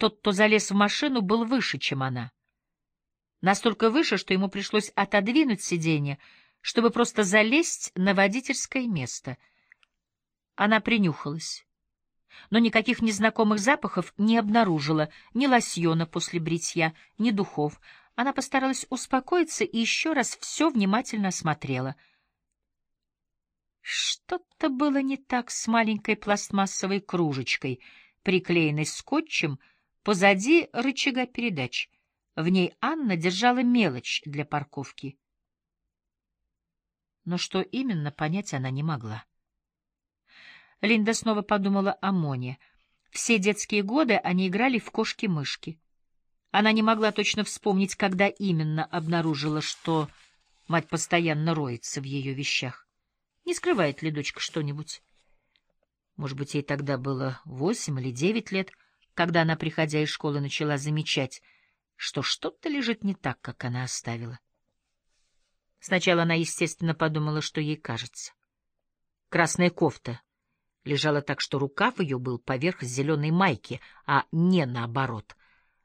Тот, кто залез в машину, был выше, чем она. Настолько выше, что ему пришлось отодвинуть сиденье, чтобы просто залезть на водительское место. Она принюхалась, но никаких незнакомых запахов не обнаружила, ни лосьона после бритья, ни духов. Она постаралась успокоиться и еще раз все внимательно осмотрела. Что-то было не так с маленькой пластмассовой кружечкой, приклеенной скотчем позади рычага передач. В ней Анна держала мелочь для парковки. Но что именно, понять она не могла. Линда снова подумала о Моне. Все детские годы они играли в кошки-мышки. Она не могла точно вспомнить, когда именно обнаружила, что мать постоянно роется в ее вещах. Не скрывает ли дочка что-нибудь? Может быть, ей тогда было 8 или 9 лет, когда она, приходя из школы, начала замечать, что что-то лежит не так, как она оставила. Сначала она, естественно, подумала, что ей кажется. Красная кофта лежала так, что рукав ее был поверх зеленой майки, а не наоборот.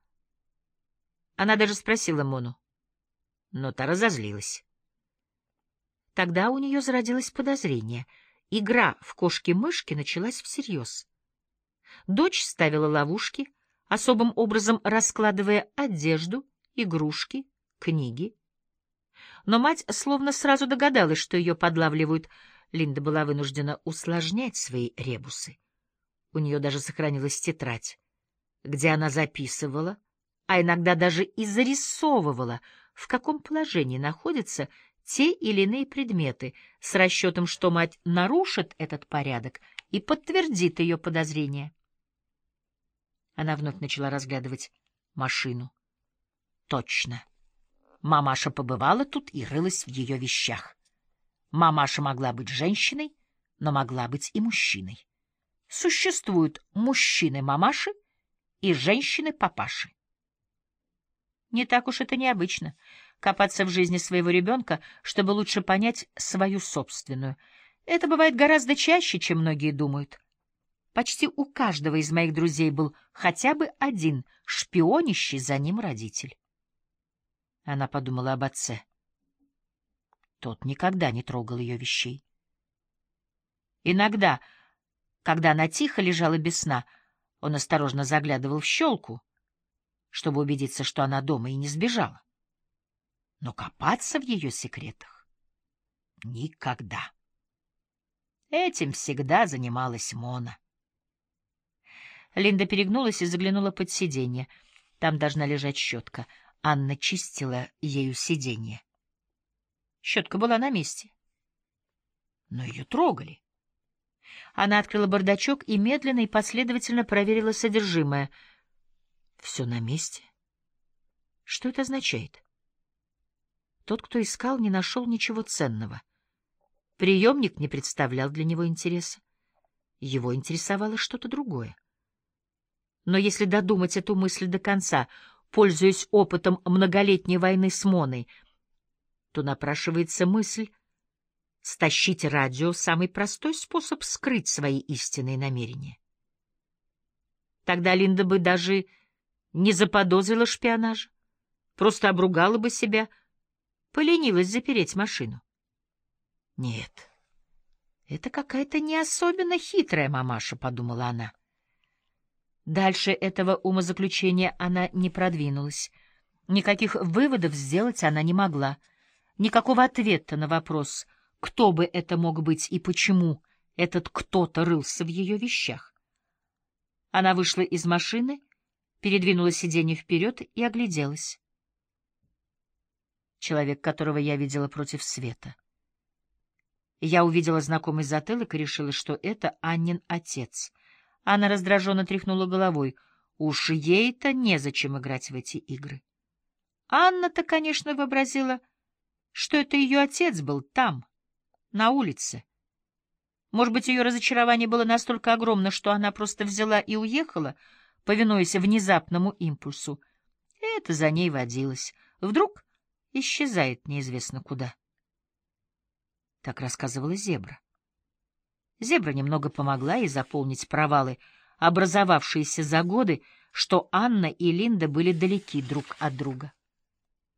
Она даже спросила Мону, но та разозлилась. Тогда у нее зародилось подозрение. Игра в кошки-мышки началась всерьез. Дочь ставила ловушки, особым образом раскладывая одежду, игрушки, книги. Но мать словно сразу догадалась, что ее подлавливают. Линда была вынуждена усложнять свои ребусы. У нее даже сохранилась тетрадь, где она записывала, а иногда даже и зарисовывала, в каком положении находятся те или иные предметы, с расчетом, что мать нарушит этот порядок и подтвердит ее подозрения. Она вновь начала разглядывать машину. Точно. Мамаша побывала тут и рылась в ее вещах. Мамаша могла быть женщиной, но могла быть и мужчиной. Существуют мужчины-мамаши и женщины-папаши. Не так уж это необычно — копаться в жизни своего ребенка, чтобы лучше понять свою собственную. Это бывает гораздо чаще, чем многие думают. Почти у каждого из моих друзей был хотя бы один шпионящий за ним родитель. Она подумала об отце. Тот никогда не трогал ее вещей. Иногда, когда она тихо лежала без сна, он осторожно заглядывал в щелку, чтобы убедиться, что она дома и не сбежала. Но копаться в ее секретах — никогда. Этим всегда занималась Мона. Линда перегнулась и заглянула под сиденье. Там должна лежать щетка. Анна чистила ею сиденье. Щетка была на месте. Но ее трогали. Она открыла бардачок и медленно и последовательно проверила содержимое. Все на месте. Что это означает? Тот, кто искал, не нашел ничего ценного. Приемник не представлял для него интереса. Его интересовало что-то другое. Но если додумать эту мысль до конца, пользуясь опытом многолетней войны с Моной, то напрашивается мысль: стащить радио — самый простой способ скрыть свои истинные намерения. Тогда Линда бы даже не заподозрила шпионажа, просто обругала бы себя, поленилась запереть машину. Нет, это какая-то не особенно хитрая мамаша, — подумала она. Дальше этого умозаключения она не продвинулась. Никаких выводов сделать она не могла. Никакого ответа на вопрос, кто бы это мог быть и почему этот кто-то рылся в ее вещах. Она вышла из машины, передвинула сиденье вперед и огляделась. Человек, которого я видела против света. Я увидела знакомый затылок и решила, что это Аннин отец. Она раздраженно тряхнула головой. Уж ей-то незачем играть в эти игры. Анна-то, конечно, вообразила, что это ее отец был там, на улице. Может быть, ее разочарование было настолько огромно, что она просто взяла и уехала, повинуясь внезапному импульсу. Это за ней водилось. Вдруг исчезает неизвестно куда. Так рассказывала Зебра. Зебра немного помогла ей заполнить провалы, образовавшиеся за годы, что Анна и Линда были далеки друг от друга.